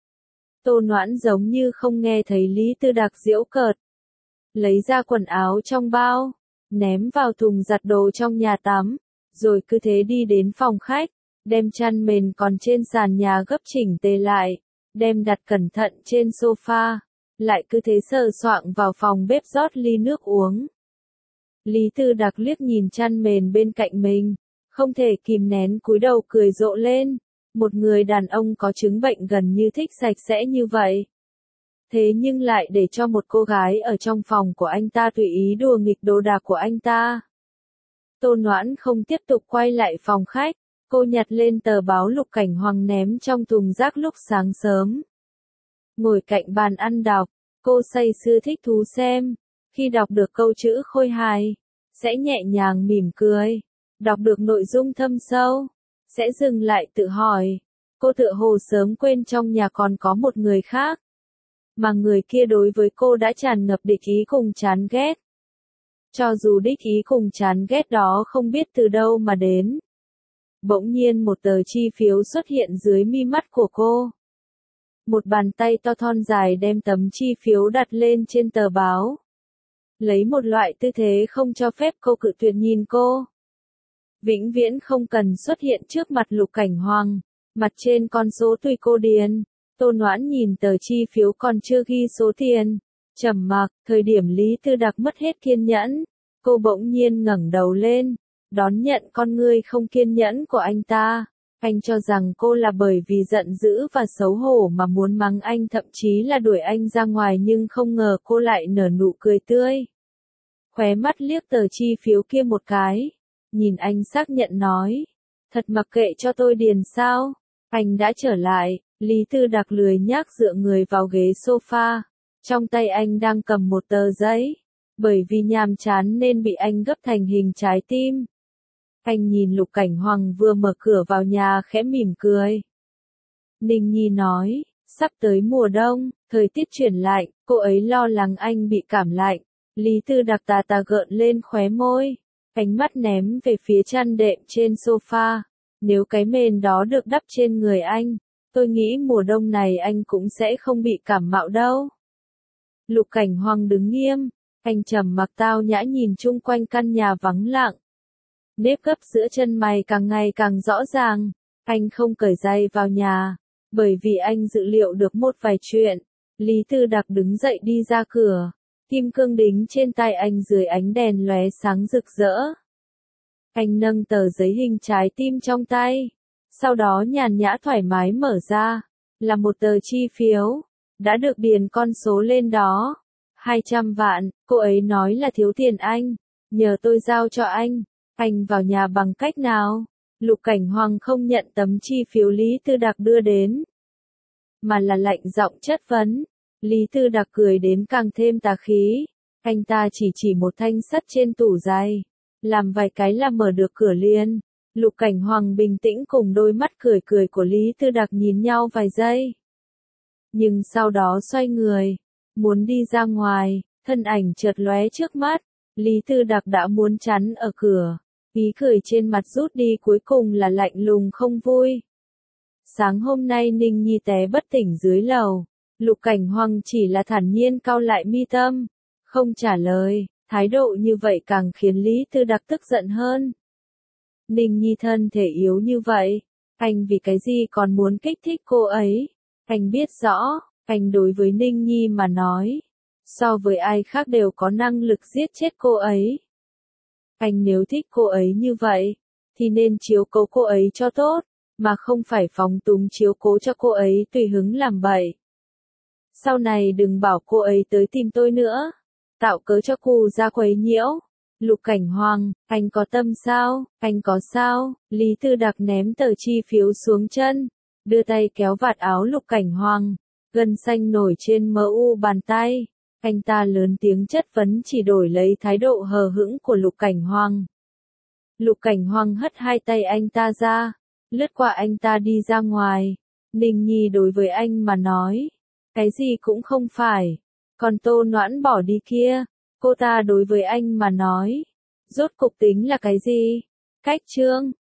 Tô Noãn giống như không nghe thấy Lý Tư Đặc giễu cợt. Lấy ra quần áo trong bao, ném vào thùng giặt đồ trong nhà tắm, rồi cứ thế đi đến phòng khách, đem chăn mền còn trên sàn nhà gấp chỉnh tề lại, đem đặt cẩn thận trên sofa, lại cứ thế sờ soạng vào phòng bếp rót ly nước uống. Lý Tư Đặc liếc nhìn chăn mền bên cạnh mình, không thể kìm nén cúi đầu cười rộ lên. Một người đàn ông có chứng bệnh gần như thích sạch sẽ như vậy. Thế nhưng lại để cho một cô gái ở trong phòng của anh ta tùy ý đùa nghịch đồ đạc của anh ta. Tô Noãn không tiếp tục quay lại phòng khách, cô nhặt lên tờ báo Lục Cảnh Hoàng ném trong thùng rác lúc sáng sớm. Ngồi cạnh bàn ăn đọc, cô say sưa thích thú xem. Khi đọc được câu chữ khôi hài, sẽ nhẹ nhàng mỉm cười. Đọc được nội dung thâm sâu, sẽ dừng lại tự hỏi. Cô tựa hồ sớm quên trong nhà còn có một người khác. Mà người kia đối với cô đã tràn ngập địch ý cùng chán ghét. Cho dù địch ý cùng chán ghét đó không biết từ đâu mà đến. Bỗng nhiên một tờ chi phiếu xuất hiện dưới mi mắt của cô. Một bàn tay to thon dài đem tấm chi phiếu đặt lên trên tờ báo. Lấy một loại tư thế không cho phép cô cự tuyệt nhìn cô. Vĩnh viễn không cần xuất hiện trước mặt Lục Cảnh Hoàng. Mặt trên con số tùy cô điền. Tô Noãn nhìn tờ chi phiếu còn chưa ghi số tiền. Trầm mặc, thời điểm Lý Tư Đặc mất hết kiên nhẫn. Cô bỗng nhiên ngẩng đầu lên. Đón nhận con ngươi không kiên nhẫn của anh ta. Anh cho rằng cô là bởi vì giận dữ và xấu hổ mà muốn mắng anh, thậm chí là đuổi anh ra ngoài, nhưng không ngờ cô lại nở nụ cười tươi. Khóe mắt liếc tờ chi phiếu kia một cái. Nhìn anh xác nhận nói. Thật mặc kệ cho tôi điền sao? Anh đã trở lại. Lý Tư Đặc lười nhác dựa người vào ghế sofa. Trong tay anh đang cầm một tờ giấy. Bởi vì nhàm chán nên bị anh gấp thành hình trái tim. Anh nhìn Lục Cảnh Hoàng vừa mở cửa vào nhà khẽ mỉm cười. Ninh Nhi nói, sắp tới mùa đông, thời tiết chuyển lạnh, cô ấy lo lắng anh bị cảm lạnh. Lý Tư Đặc tà tà gợn lên khóe môi, ánh mắt ném về phía chăn đệm trên sofa. Nếu cái mền đó được đắp trên người anh, tôi nghĩ mùa đông này anh cũng sẽ không bị cảm mạo đâu. Lục Cảnh Hoàng đứng nghiêm, anh trầm mặc tao nhã nhìn chung quanh căn nhà vắng lặng. Nếp gấp giữa chân mày càng ngày càng rõ ràng. Anh không cởi giày vào nhà, bởi vì anh dự liệu được một vài chuyện. Lý Tư Đặc đứng dậy đi ra cửa. Kim cương đính trên tay anh dưới ánh đèn lóe sáng rực rỡ. Anh nâng tờ giấy hình trái tim trong tay. Sau đó nhàn nhã thoải mái mở ra. Là một tờ chi phiếu. Đã được điền con số lên đó. 200 vạn, cô ấy nói là thiếu tiền anh. Nhờ tôi giao cho anh. Anh vào nhà bằng cách nào? Lục Cảnh Hoàng không nhận tấm chi phiếu Lý Tư Đặc đưa đến, mà là lạnh giọng chất vấn. Lý Tư Đặc cười đến càng thêm tà khí. Anh ta chỉ một thanh sắt trên tủ giày. Làm vài cái là mở được cửa liền. Lục Cảnh Hoàng bình tĩnh cùng đôi mắt cười cười của Lý Tư Đặc nhìn nhau vài giây. Nhưng sau đó xoay người. Muốn đi ra ngoài, thân ảnh chợt lóe trước mắt. Lý Tư Đặc đã muốn chắn ở cửa. Ý cười trên mặt rút đi, cuối cùng là lạnh lùng không vui. Sáng hôm nay Ninh Nhi té bất tỉnh dưới lầu. Lục Cảnh Hoàng chỉ là thản nhiên cau lại mi tâm. Không trả lời, thái độ như vậy càng khiến Lý Tư Đặc tức giận hơn. Ninh Nhi thân thể yếu như vậy. Anh vì cái gì còn muốn kích thích cô ấy? Anh biết rõ, anh đối với Ninh Nhi mà nói. So với ai khác đều có năng lực giết chết cô ấy. Anh nếu thích cô ấy như vậy, thì nên chiếu cố cô ấy cho tốt, mà không phải phóng túng chiếu cố cho cô ấy tùy hứng làm bậy. Sau này đừng bảo cô ấy tới tìm tôi nữa, tạo cớ cho cô ra quấy nhiễu. Lục Cảnh Hoàng, anh có tâm sao? Anh có sao? Lý Tư Đặc ném tờ chi phiếu xuống chân, đưa tay kéo vạt áo Lục Cảnh Hoàng, gân xanh nổi trên mu bàn tay. Anh ta lớn tiếng chất vấn chỉ đổi lấy thái độ hờ hững của Lục Cảnh Hoàng. Lục Cảnh Hoàng hất hai tay anh ta ra, lướt qua anh ta đi ra ngoài. Ninh Nhi đối với anh mà nói, cái gì cũng không phải. Còn Tô Noãn bỏ đi kia, cô ta đối với anh mà nói, rốt cục tính là cái gì? Cách chương